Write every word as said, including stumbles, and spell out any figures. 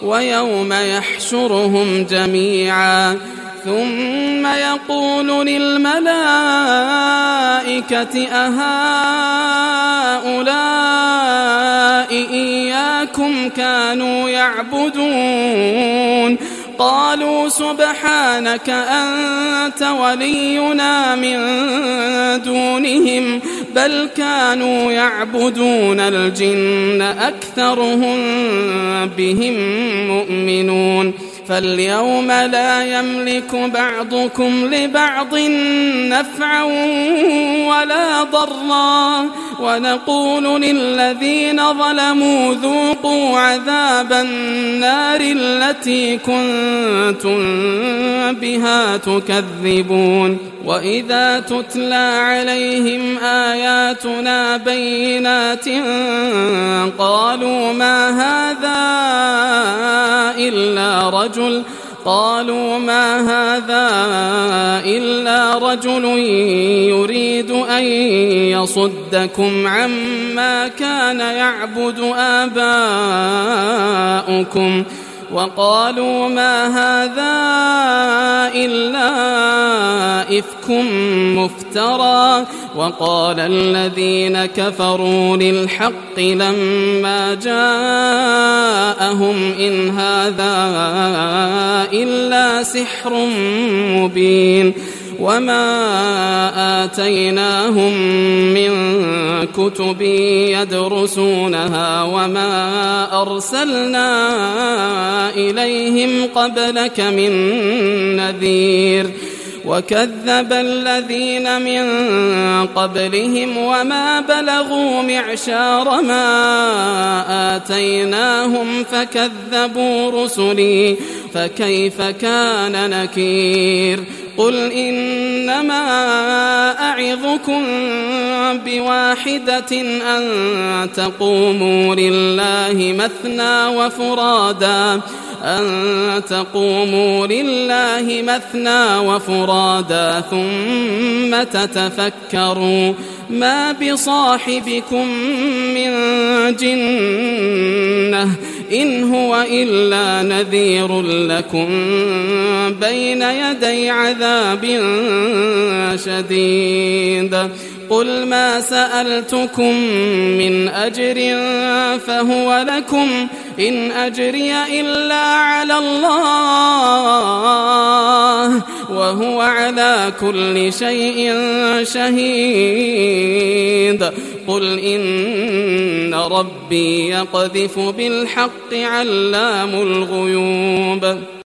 ويوم يحشرهم جميعا ثم يقول للملائكة أهؤلاء إياكم كانوا يعبدون قالوا سبحانك أنت ولينا من دونهم بل كانوا يعبدون الجن أكثرهم بهم مؤمنون فاليوم لا يملك بعضكم لبعض نفعا ولا ضرا ونقول للذين ظلموا ذوقوا عذاب النار التي كنتم بها تكذبون وإذا تتلى عليهم آياتنا بينات قالوا ما هذا إلا رجل قالوا ما هذا إلا رجل يريد أن يصدكم عما كان يعبد آباؤكم وقالوا ما هذا إلا إفك مفترى وقال الذين كفروا للحق لما جاءهم إن هذا إلا سحر مبين وما آتيناهم من كتب يدرسونها وما أرسلنا إليهم قبلك من نذير وكذب الذين من قبلهم وما بلغوا معشار ما آتيناهم فكذبوا رسلي فكيف كان نكير قل إنما أعظكم بواحدة أن تقوموا لله مثنى وفرادا أن تقوموا لله مثنى وفرادا ثم تتفكروا ما بصاحبكم من جنة إن هو إلا نذير لكم بين يدي عذاب شديد قل ما سألتكم من أجر فهو لكم إن أجري إلا على الله وهو على كل شيء شهيد قل إن ربي يقذف بالحق علام الغيوب